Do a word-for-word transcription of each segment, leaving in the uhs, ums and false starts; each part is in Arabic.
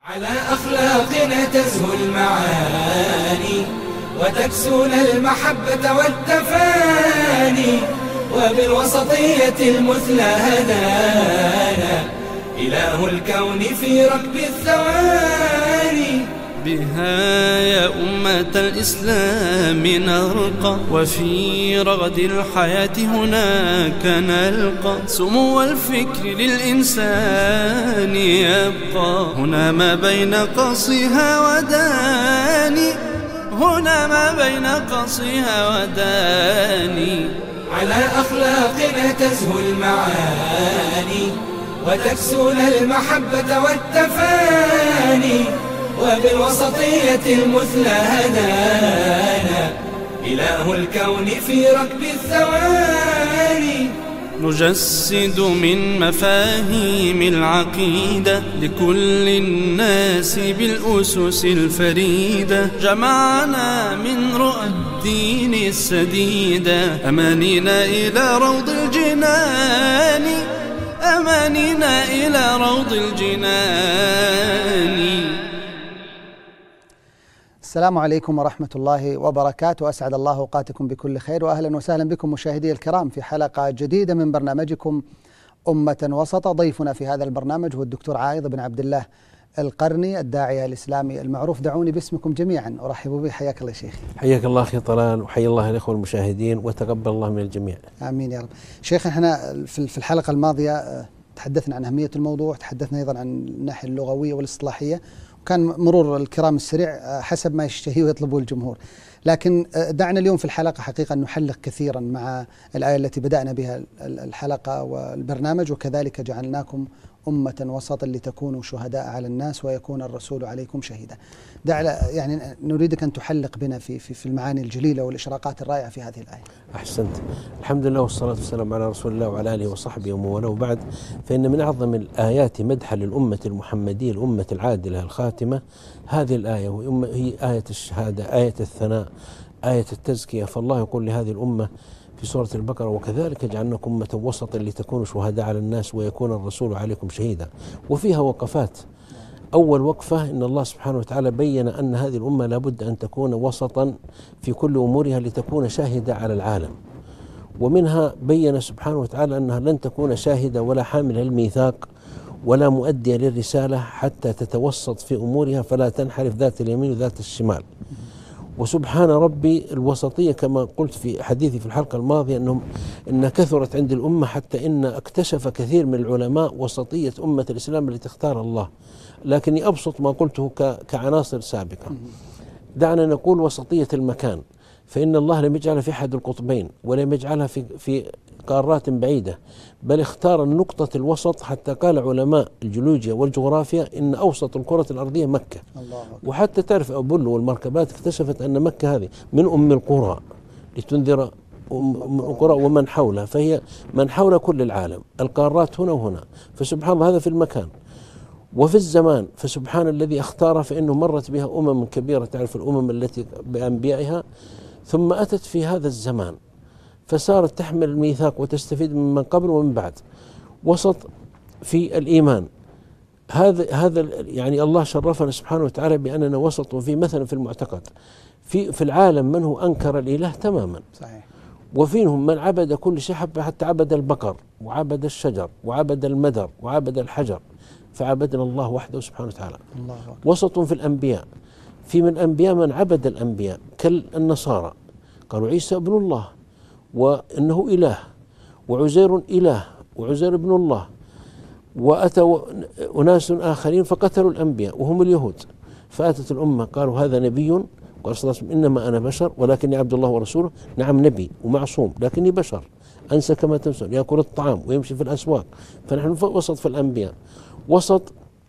على أخلاقنا تزهو المعاني وتكسون المحبة والتفاني، وبالوسطية المثلى هدانا إله الكون في ركب الثواني. بها يا أمة الإسلام نرقى، وفي رغد الحياة هناك نلقى سمو الفكر للإنسان يبقى. هنا ما بين قصها وداني، هنا ما بين قصها وداني. على أخلاقنا تزهو المعاني وتكسون المحبة والتفاني، وبالوسطية المثلى هدانا إله الكون في ركب الثواني. نجسد من مفاهيم العقيدة لكل الناس بالأسس الفريدة، جمعنا من رؤى الدين السديدة أمانينا إلى روض الجنان، أمانينا إلى روض الجنان. السلام عليكم ورحمة الله وبركاته، أسعد الله أوقاتكم بكل خير، وأهلا وسهلا بكم مشاهدي الكرام في حلقة جديدة من برنامجكم أمة وسط. ضيفنا في هذا البرنامج هو الدكتور عايض بن عبد الله القرني، الداعية الإسلامي المعروف. دعوني باسمكم جميعا أرحب به. حياك الله شيخي. حياك الله أخي طلال، وحيا الله الإخوة المشاهدين، وتقبل الله من الجميع. آمين يا رب. شيخ، احنا في الحلقة الماضية تحدثنا عن أهمية الموضوع، تحدثنا أيضا عن الناحية اللغوية والاصطلاحية، كان مرور الكرام السريع حسب ما يشتهيه ويطلبه الجمهور. لكن دعنا اليوم في الحلقة حقيقة نحلق كثيرا مع الآية التي بدأنا بها الحلقة والبرنامج: وكذلك جعلناكم أمة وسطا لتكونوا شهداء على الناس ويكون الرسول عليكم شهيدا. دعنا يعني نريدك أن تحلق بنا في في في المعاني الجليلة والإشراقات الرائعة في هذه الآية. أحسنت. الحمد لله والصلاة والسلام على رسول الله وعلى آله وصحبه ومن والاه، وبعد، فإن من أعظم الآيات مدحا للأمة المحمدية، الأمة العادلة الخاتمة، هذه الآية، وهي آية الشهادة، آية الثناء، آية التزكية. فالله يقول لهذه الأمة في سورة البقرة: وكذلك جعلناكم أمة وسطا لتكونوا شهداء على الناس ويكون الرسول عليكم شهيدا. وفيها وقفات. أول وقفة إن الله سبحانه وتعالى بين أن هذه الأمة لابد أن تكون وسطا في كل أمورها لتكون شاهدة على العالم، ومنها بين سبحانه وتعالى أنها لن تكون شاهدة ولا حاملة للميثاق ولا مؤدية للرسالة حتى تتوسط في أمورها فلا تنحرف ذات اليمين وذات الشمال. وسبحان ربي الوسطية كما قلت في حديثي في الحلقة الماضية أنهم إن كثرت عند الأمة حتى إن اكتشف كثير من العلماء وسطية أمة الإسلام التي اختار الله، لكني أبسط ما قلته كعناصر سابقة. دعنا نقول وسطية المكان، فإن الله لم يجعلها في أحد القطبين ولم يجعلها في في قارات بعيدة، بل اختار النقطة الوسط، حتى قال علماء الجيولوجيا والجغرافيا إن أوسط الكرة الأرضية مكة. الله. وحتى تعرف أبولو والمركبات اكتشفت أن مكة هذه من أم القرى لتنذر أم القرى ومن حولها، فهي من حول كل العالم، القارات هنا وهنا. فسبحان الله هذا في المكان. وفي الزمان فسبحان الذي اختار، فإنه مرت بها أمم كبيرة، تعرف الأمم التي بأنبيائها، ثم أتت في هذا الزمان فصارت تحمل الميثاق وتستفيد من من قبل ومن بعد. وسط في الإيمان، هذا هذا يعني الله شرفنا سبحانه وتعالى بأننا وسط في مثلا في المعتقد. في في العالم من هو أنكر الإله تماما، صحيح، وفيهم من عبد كل شيء حتى عبد البقر وعبد الشجر وعبد المدر وعبد الحجر، فعبدنا الله وحده سبحانه وتعالى. الله. وسط في الأنبياء، في من الأنبياء من عبد الأنبياء كالنصارى، قالوا عيسى ابن الله وإنه إله، وعزير إله وعزير ابن الله. وأتوا أناس آخرين فقتلوا الأنبياء وهم اليهود، فأتت الأمة قالوا هذا نبي، قال صلى الله عليه وسلم: إنما أنا بشر ولكني عبد الله ورسوله. نعم نبي ومعصوم لكني بشر، أنسى كما تنسون، يأكل الطعام ويمشي في الأسواق. فنحن وسط في الأنبياء، وسط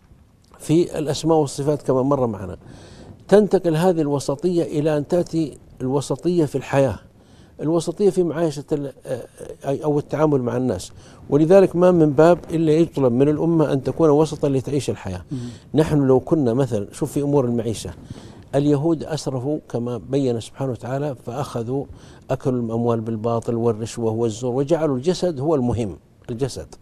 في الأسماء والصفات كما مر معنا. تنتقل هذه الوسطية إلى أن تأتي الوسطية في الحياة، الوسطية في معايشة أو التعامل مع الناس. ولذلك ما من باب إلا يطلب من الأمة أن تكون وسطا لتعيش الحياة. مم. نحن لو كنا مثلا، شوف في أمور المعيشة، اليهود أسرفوا كما بين سبحانه وتعالى، فأخذوا أكلوا الأموال بالباطل والرشوة والزور، وجعلوا الجسد هو المهم، الجسد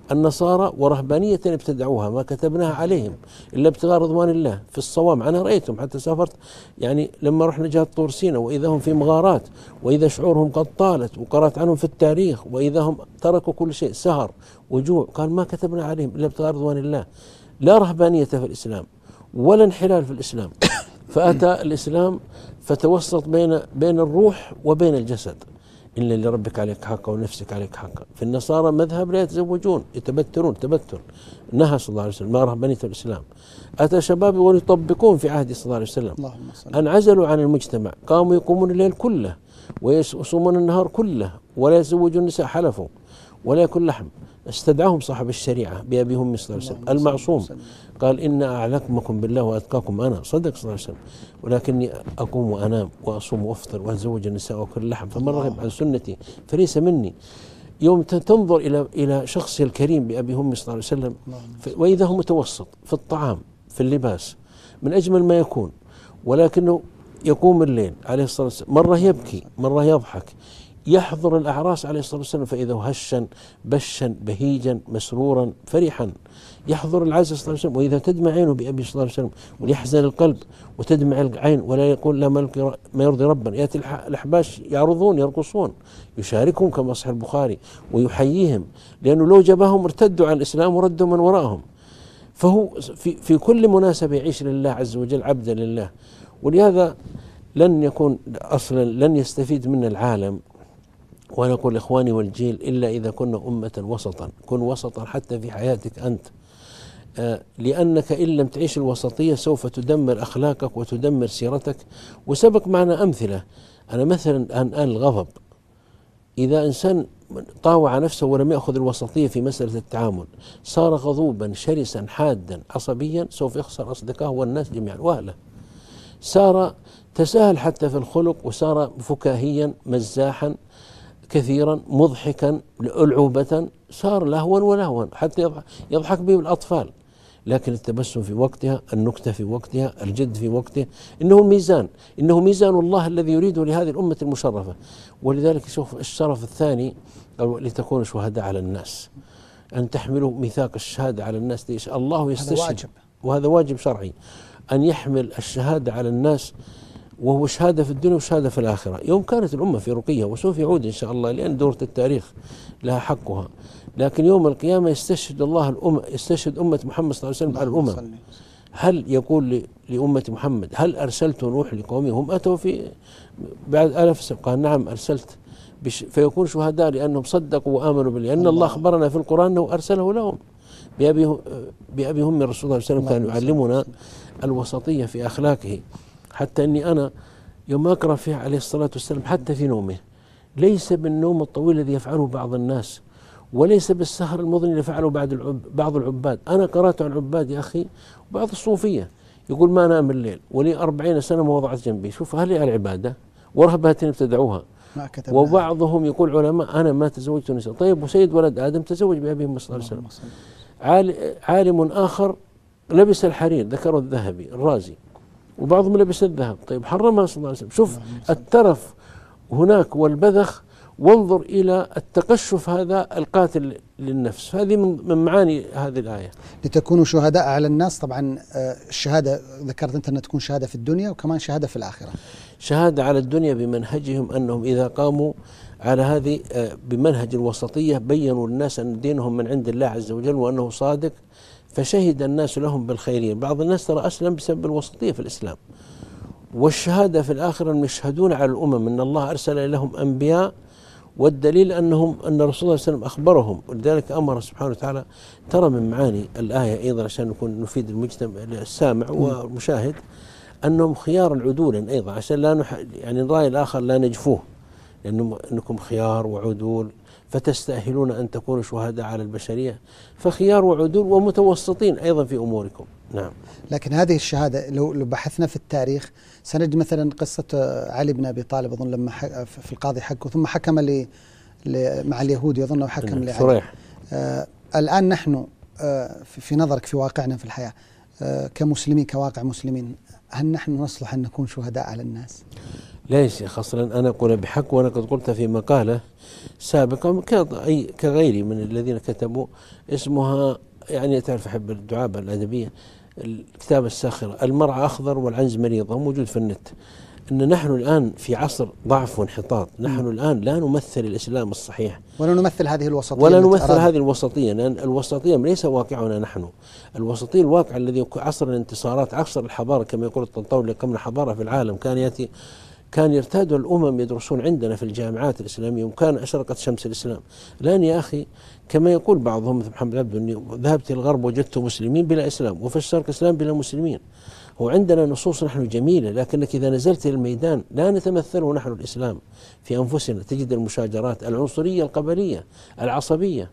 النصارى ورهبانية ابتدعوها ما كتبناها عليهم إلا ابتغاء رضوان الله في الصوام. أنا رأيتهم حتى سافرت يعني لما رحنا جهة طور سيناء وإذا هم في مغارات وإذا شعورهم قد طالت، وقرأت عنهم في التاريخ وإذا هم تركوا كل شيء، سهر وجوع، قال ما كتبنا عليهم إلا ابتغاء رضوان الله. لا رهبانية في الإسلام ولا انحلال في الإسلام. فأتى الإسلام فتوسط بين بين الروح وبين الجسد. إلا اللي ربك عليك حقا ونفسك عليك حقا. في النصارى مذهب لا يتزوجون، يتبترون تبتر، نهى صلى الله عليه وسلم ما رهبانية الإسلام. أتى شباب ويطبقون في عهد صلى الله عليه وسلم، انعزلوا عن المجتمع، قاموا يقومون الليل كله ويصومون النهار كله ولا يتزوجون النساء، حلفوا ولا يأكل لحم. استدعاهم صاحب الشريعة بأبي هم صلى الله عليه وسلم المعصوم، قال إن أعلمكم بالله وأتقاكم أنا، صدق صلى الله عليه وسلم، ولكني أقوم وأنام وأصوم وأفطر وأتزوج النساء وأكل لحم، فمن رغب عن سنتي فليس مني. يوم تنظر إلى إلى شخصه الكريم بأبي هم صلى الله عليه وسلم، وإذا هو متوسط في الطعام في اللباس من أجمل ما يكون، ولكنه يقوم الليل عليه الصلاة والسلام، مرة يبكي مرة يضحك، يحضر الأعراس عليه الصلاة والسلام فإذا هشا بشا بهيجا مسرورا فرحا، يحضر العزة صلى الله عليه وسلم وإذا تدمع عينه بأبي صلى الله عليه وسلم ويحزن القلب وتدمع العين ولا يقول لا ملك ما يرضي ربنا. يأتي الأحباش يعرضون يرقصون، يشاركهم كما صحيح البخاري ويحييهم، لأنه لو جبههم ارتدوا عن الإسلام وردوا من وراءهم. فهو في, في كل مناسبة يعيش لله عز وجل عبدا لله. ولهذا لن يكون أصلا لن يستفيد منا العالم وأنا أقول إخواني والجيل إلا إذا كنا أمة وسطا. كن وسطا حتى في حياتك أنت، آه لأنك إن لم تعيش الوسطية سوف تدمر أخلاقك وتدمر سيرتك. وسبق معنا أمثلة. أنا مثلا الآن الغضب، إذا إنسان طاوع نفسه ولم يأخذ الوسطية في مسألة التعامل، صار غضوبا شرسا حادا عصبيا، سوف يخسر أصدقائه والناس جميعا وأهله. صار تساهل حتى في الخلق، وصار فكاهيا مزاحا كثيرا مضحكا ألعوبة، صار لهوا ولهوا حتى يضحك به الأطفال. لكن التبسم في وقتها، النكتة في وقتها، الجد في وقته، إنه الميزان، إنه ميزان الله الذي يريده لهذه الأمة المشرفة. ولذلك شوف الشرف الثاني لتكونوا شهداء على الناس، أن تحملوا ميثاق الشهادة على الناس. ليش الله يستشهد، وهذا واجب شرعي أن يحمل الشهادة على الناس، وهو شهادة في الدنيا وشهادة في الآخرة. يوم كانت الأمة في رقية وسوف يعود إن شاء الله، لأن دورة التاريخ لها حقها، لكن يوم القيامة يستشهد الله الأمة، يستشهد أمة محمد صلى الله عليه وسلم على الأمم. هل يقول لأمة محمد هل أرسلت نوح لقومه؟ هم أتوا في بعد آلاف سنة، قال نعم أرسلت، فيكون شهداء لأنهم صدقوا وآمنوا بالله، لأن الله أخبرنا في القرآن أنه أرسله لهم بأبي بأبي هم الرسول صلى الله عليه وسلم كان يعلمنا الوسطية في أخلاقه. حتى أني أنا يوم أقرأ فيه عليه الصلاة والسلام حتى في نومه، ليس بالنوم الطويل الذي يفعله بعض الناس، وليس بالسهر المضني اللي فعله بعض العب بعض العباد. أنا قرأت عن العباد يا أخي وبعض الصوفية يقول ما أنام الليل ولي أربعين سنة ما وضعت جنبي. شوف هل هي العبادة؟ ورهباتين ابتدعوها. وبعضهم يقول علماء أنا ما تزوجت نساء. طيب وسيد ولد آدم تزوج بأبيهم صلى الله عليه وسلم. عالم آخر لبس الحرير، ذكره الذهبي الرازي، وبعضهم لبس الذهب. طيب حرمها صلى الله عليه وسلم. شوف الترف هناك والبذخ، وانظر إلى التقشف هذا القاتل للنفس. هذه من معاني هذه الآية، لتكونوا شهداء على الناس. طبعا الشهادة ذكرت أنت أنها تكون شهادة في الدنيا وكمان شهادة في الآخرة. شهادة على الدنيا بمنهجهم، أنهم إذا قاموا على هذه بمنهج الوسطية بينوا للناس أن دينهم من عند الله عز وجل وأنه صادق، فشهد الناس لهم بالخيرية. بعض الناس ترى أسلم بسبب الوسطية في الإسلام. والشهادة في الآخرة أن يشهدون على الأمم أن الله أرسل لهم أنبياء، والدليل أنهم أن الرسول صلى الله عليه وسلم أخبرهم، ولذلك أمر سبحانه وتعالى. ترى من معاني الآية أيضا عشان نكون نفيد المجتمع السامع والمشاهد أنهم خيار العدول أيضا، عشان لا نح يعني الرأي الآخر لا نجفوه، لأنه أنكم خيار وعدول فتستأهلون أن تكونوا شهداء على البشرية، فخيار وعدول ومتوسطين أيضا في أموركم. نعم. لكن هذه الشهادة لو بحثنا في التاريخ سنجد مثلا قصة علي بن أبي طالب أظن لما في القاضي حقه ثم حكم ل مع اليهود يظن وحكم لعلي. صريح. آه الآن نحن آه في نظرك في واقعنا في الحياة آه كمسلمين كواقع مسلمين، هل نحن نصلح أن نكون شهداء على الناس؟ لا يا شيخ، أصلا أنا أقول بحق، وأنا قد قلت في مقالة سابقة كغيري من الذين كتبوا اسمها، يعني تعرف أحب الدعابة الأدبية، الكتابة الساخرة، المرعى أخضر والعنز مريضة، موجود في النت. أن نحن الآن في عصر ضعف وانحطاط، نحن م. الآن لا نمثل الإسلام الصحيح، ولا نمثل هذه الوسطية، ولا نمثل هذه الوسطية، لأن الوسطية ليس واقعنا نحن. الوسطية الواقع الذي عصر الانتصارات، عصر الحضارة كما يقول الطنطاوي، كم حضارة في العالم، كان يأتي كان يرتاد الأمم يدرسون عندنا في الجامعات الإسلامية، وكان أشرقت شمس الإسلام. الآن يا أخي كما يقول بعضهم مثل محمد عبد، أني ذهبت الغرب وجدت مسلمين بلا إسلام، وفي الشرق إسلام بلا مسلمين. هو عندنا نصوص نحن جميلة، لكنك إذا نزلت إلى الميدان لا نتمثله نحن الإسلام في أنفسنا. تجد المشاجرات، العنصرية القبلية، العصبية،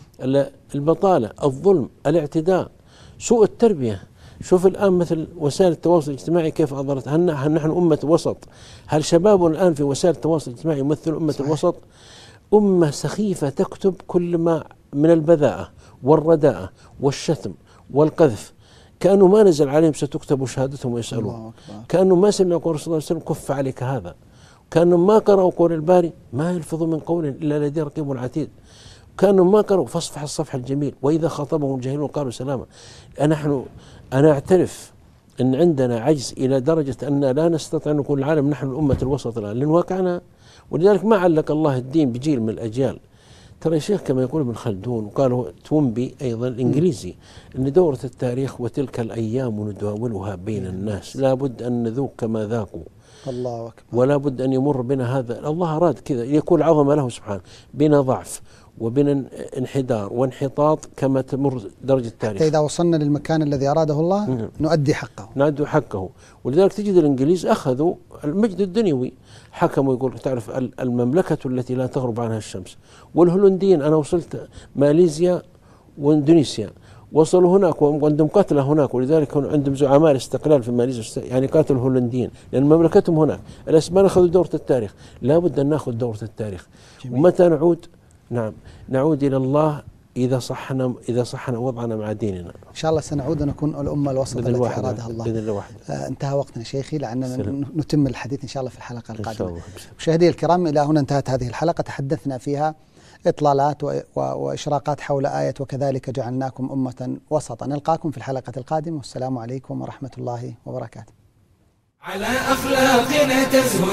البطالة، الظلم، الاعتداء، سوء التربية. شوف الآن مثل وسائل التواصل الاجتماعي كيف أضرت. هل, هل نحن أمة وسط؟ هل شبابنا الآن في وسائل التواصل الاجتماعي يمثل أمة صحيح. الوسط؟ أمة سخيفة تكتب كل ما من البذاءة والرداءة والشتم والقذف، كأنه ما نزل عليهم ستكتب شهادتهم ويسألون، كأنه ما سمعوا قول رسول الله صلى الله عليه وسلم كف عليك هذا، كأنهم ما قرأوا قول الباري ما يلفظ من قول إلا لديه رقيب عتيد، كأنهم ما قرأوا فاصفح الصفح الجميل وإذا خاطبهم الجاهلون قالوا سلاما. نحن أنا أعترف أن عندنا عجز إلى درجة أن لا نستطيع أن نقول العالم نحن الأمة الوسط الآن، لأن واقعنا. ولذلك ما علق الله الدين بجيل من الأجيال. ترى يا شيخ كما يقول ابن خلدون، وقاله تومبي أيضا الإنجليزي، أن دورة التاريخ وتلك الأيام نداولها بين الناس، لا بد أن نذوق كما ذاقوا، الله أكبر، ولا بد أن يمر بنا هذا. الله أراد كذا يكون عظمة له سبحانه، بنا ضعف وبنا انحدار وانحطاط كما تمر درجة التاريخ، حتى إذا وصلنا للمكان الذي أراده الله م. نؤدي حقه نؤدي حقه. ولذلك تجد الإنجليز أخذوا المجد الدنيوي، حكموا يقول تعرف المملكة التي لا تغرب عنها الشمس. والهولنديين أنا وصلت ماليزيا واندونيسيا، وصلوا هناك وعندهم قتلى هناك، ولذلك عندهم زعماء الاستقلال في ماليزيا، يعني قاتلوا الهولنديين لأن مملكتهم هناك. الأسبان أخذوا دورة التاريخ، لا بد أن نأخذ دورة التاريخ. جميل. ومتى نعود؟ نعم نعود إلى الله إذا صحنا إذا صحنا وضعنا مع ديننا. إن شاء الله سنعود ونكون الأمة الوسط التي أرادها الله بإذن الله وحده. آه انتهى وقتنا شيخي، لأننا نتم الحديث إن شاء الله في الحلقة القادمة. مشاهدي الكرام، إلى هنا انتهت هذه الحلقة، تحدثنا فيها إطلالات وإشراقات حول آية وكذلك جعلناكم أمة وسطا. نلقاكم في الحلقة القادمة، والسلام عليكم ورحمة الله وبركاته. على أخلاقنا تزهو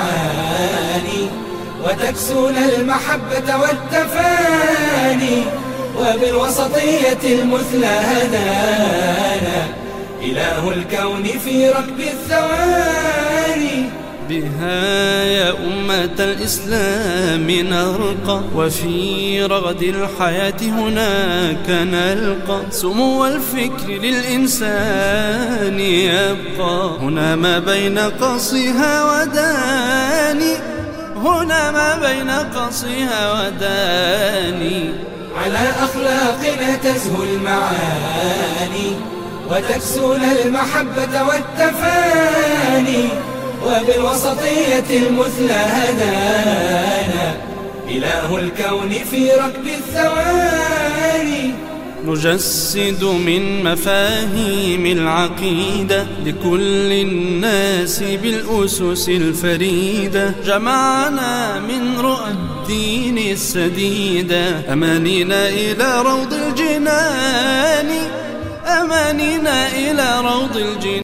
المعاني وتكسون المحبة والتفاني، وبالوسطية المثلى هدانا إله الكون في ركب الثواني. بها يا أمة الإسلام نرقى، وفي رغد الحياة هناك نلقى سمو الفكر للإنسان يبقى. هنا ما بين قصها وداني، هنا ما بين قصها وداني. على أخلاقنا تزهو المعاني وتكسون المحبة والتفاني، وبالوسطية المثلى هدانا إله الكون في ركب الثواني. نجسد من مفاهيم العقيدة لكل الناس بالأسس الفريدة، جمعنا من رؤى الدين السديدة، أمانينا إلى روض الجنان، أمانينا إلى روض الجنان.